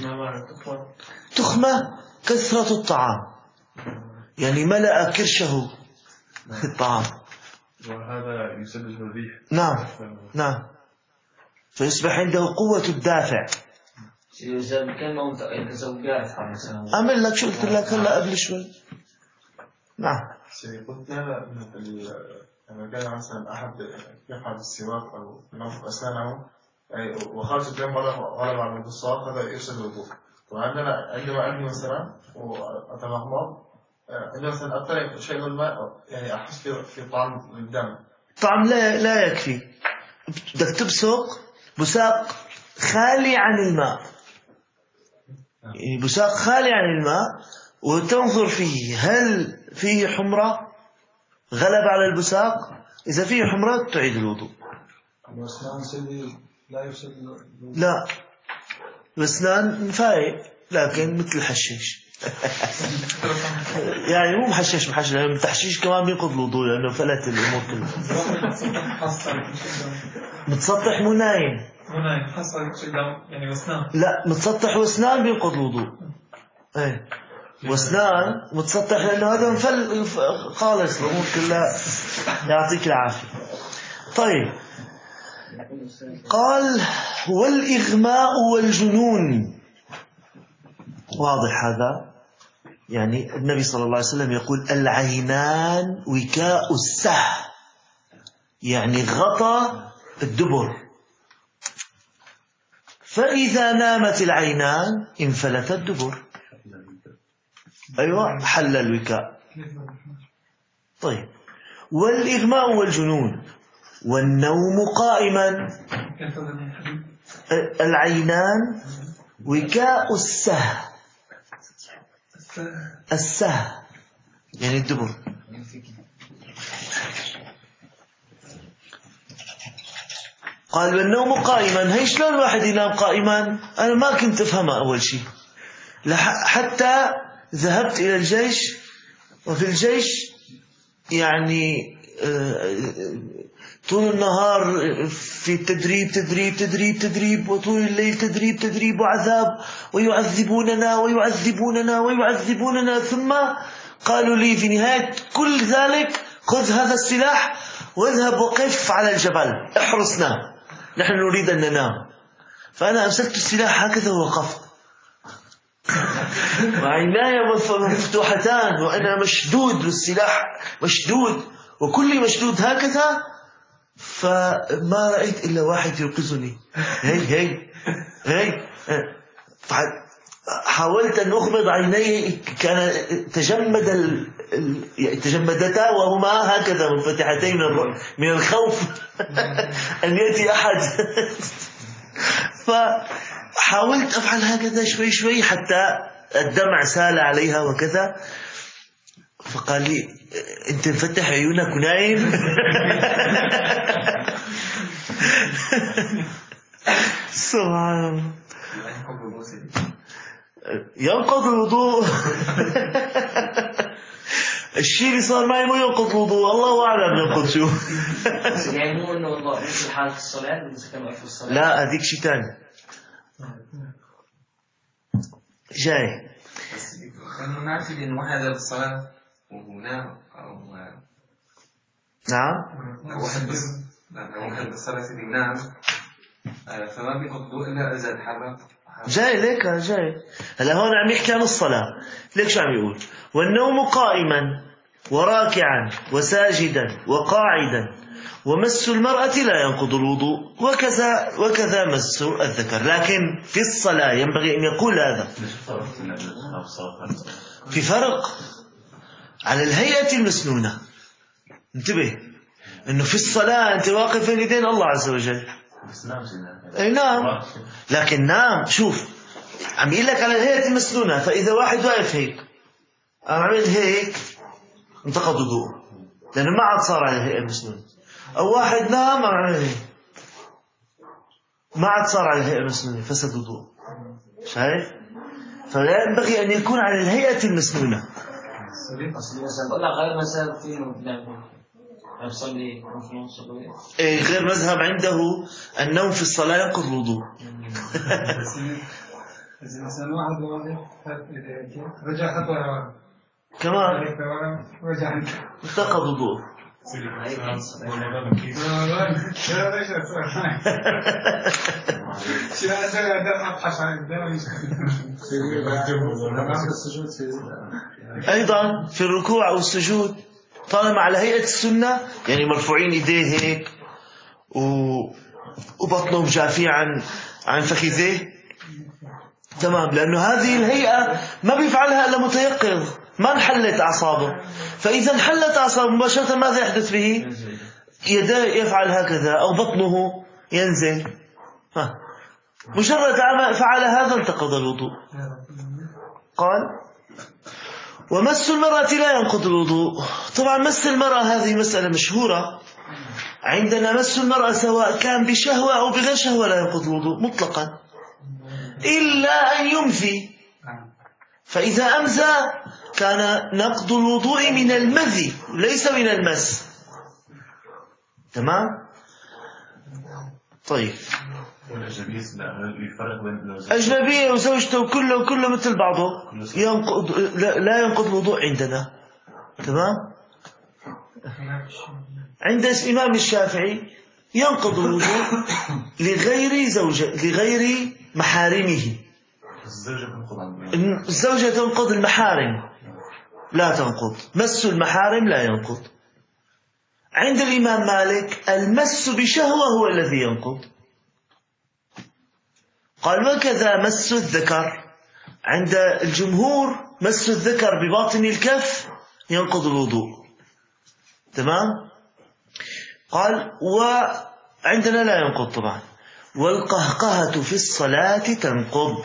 تخمة كثرة الطعام يعني ملأ كرشه الطعام وهذا يسبب الريح. نعم نعم فيصبح عنده قوة الدافع. إذا كان زوجات أعمل لك شو قلت لك هلا قبل شوي. نعم. قلت لما كان مثلا أحد يفعل السواك أو ينظف أسنانه وخرج الدم غلب على البصاق هذا يفسد الوضوء. عندما أبني مثلا وأتمضمض عندما مثلا أطلع شيء من الماء يعني أحس في طعم الدم. طعم لا يكفي. بدك تبصق بساق خالي عن الماء يعني بساق خالي عن الماء وتنظر فيه هل فيه حمرة غلب على البساق. إذا فيه حمرة تعيد الوضوء. الأسنان سيدي لا يفسد لا الأسنان فايق لكن مثل الحشيش يعني مو محشش لأنه التحشيش كمان بينقض الوضوء لأنه فلت الأمور كلها. متسطح مو نايم يعني واسنان لا متسطح واسنان بينقض الوضوء. ايه واسنان متسطح، لأنه هذا مفل خالص الأمور كلها. يعطيك العافية. طيب، قال والإغماء والجنون. واضح هذا؟ يعني النبي صلى الله عليه وسلم يقول العينان وكاء السه، يعني غطى الدبر، فإذا نامت العينان انفلت الدبر. أيوة، حل الوكاء. طيب، والإغماء والجنون والنوم قائما. العينان وكاء السه، السه يعني الدبر. قال والنوم قائما. هي شلون الواحد ينام قائما؟ أنا ما كنت أفهمها أول شيء، حتى ذهبت إلى الجيش، وفي الجيش يعني طول النهار في تدريب تدريب تدريب تدريب، وطول الليل تدريب تدريب وعذاب، ويعذبوننا ويعذبوننا ويعذبوننا. ثم قالوا لي في نهاية كل ذلك خذ هذا السلاح واذهب وقف على الجبل احرسنا، نحن نريد أن ننام. فأنا أمسكت السلاح هكذا ووقفت، وعيناي مفتوحتان وأنا مشدود بالسلاح، مشدود وكلي مشدود هكذا. فما رأيت إلا واحد يوقظني، هي. حاولت أن أغمض عيني، كان تجمدتا وهما هكذا منفتحتين من الخوف أن يأتي أحد. فحاولت أفعل هكذا شوي شوي حتى الدمع سال عليها وكذا. فقال لي أنت مفتح عيونك ونايم؟ سبحان الله. ينقض الوضوء. الشيء اللي صار معي مو ينقض الوضوء، الله أعلم ينقض شو. يعني مو إنه والله مثل حالة الصلاة بس كانوا في الصلاة. لا، هذيك شيء ثاني جاي. كانوا نعرف إن واحد بالصلاة ونام أو نعم. واحد بس واحد بالصلاة ينام، فما بينقض الوضوء إلا إذا تحرك. جاي ليك جاي. هلا هون عم يحكي عن الصلاة. ليك شو عم يقول؟ والنوم قائما وراكعا وساجدا وقاعدا ومس المرأة لا ينقض الوضوء، وكذا مس الذكر. لكن في الصلاة ينبغي أن يقول هذا. في فرق على الهيئة المسنونة. انتبه أنه في الصلاة أنت واقف بين يدين الله عز وجل. أي نعم، لكن نام. شوف عم يقول لك على الهيئة المسنونة. فإذا واحد واقف هيك عمل هيك انتقض وضوءه، لأنه ما عاد صار على الهيئة المسنونة. أو واحد نام عمل هيك ما عاد صار على الهيئة المسنونة، فسد وضوءه. شايف؟ فلا ينبغي أن يكون على الهيئة المسنونة. والله غير مسألة فيه يصلي غير مذهب عنده النوم في الصلاة ينقض الوضوء. إذا مثلا واحد رجع خطوة كمان انتقض وضوء. أيضا في الركوع أو السجود طالما على هيئة السنة، يعني مرفوعين إيديه هيك وبطنه مجافي عن فخذيه، تمام، لأنه هذه الهيئة ما بيفعلها إلا متيقظ، ما انحلت أعصابه. فإذا انحلت أعصابه مباشرة ماذا يحدث به؟ يديه يفعل هكذا أو بطنه ينزل. مجرد فعل هذا انتقض الوضوء. قال ومس المرأة لا ينقض الوضوء. طبعا مس المرأة هذه مسألة مشهورة عندنا. مس المرأة سواء كان بشهوة أو بغير شهوة لا ينقض الوضوء مطلقا، إلا أن يمذي. فإذا أمزى كان نقض الوضوء من المذي ليس من المس. تمام؟ طيب، والأجنبية يفرق بين أجنبية وزوجته كله مثل بعضه ينقض، لا ينقض الوضوء عندنا. تمام. عند الإمام الشافعي ينقض الوضوء لغير محارمه. الزوجة تنقض، المحارم لا تنقض، مس المحارم لا ينقض. عند الإمام مالك المس بشهوة هو الذي ينقض. قال وكذا مس الذكر. عند الجمهور مس الذكر بباطن الكف ينقض الوضوء. تمام. قال وعندنا لا ينقض طبعا. والقهقهة في الصلاة تنقض.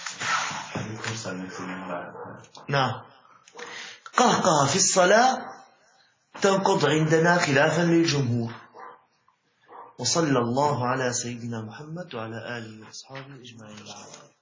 نعم، قهقهة في الصلاة تنقض عندنا خلافا للجمهور. وصلى الله على سيدنا محمد وعلى آله وأصحابه أجمعين.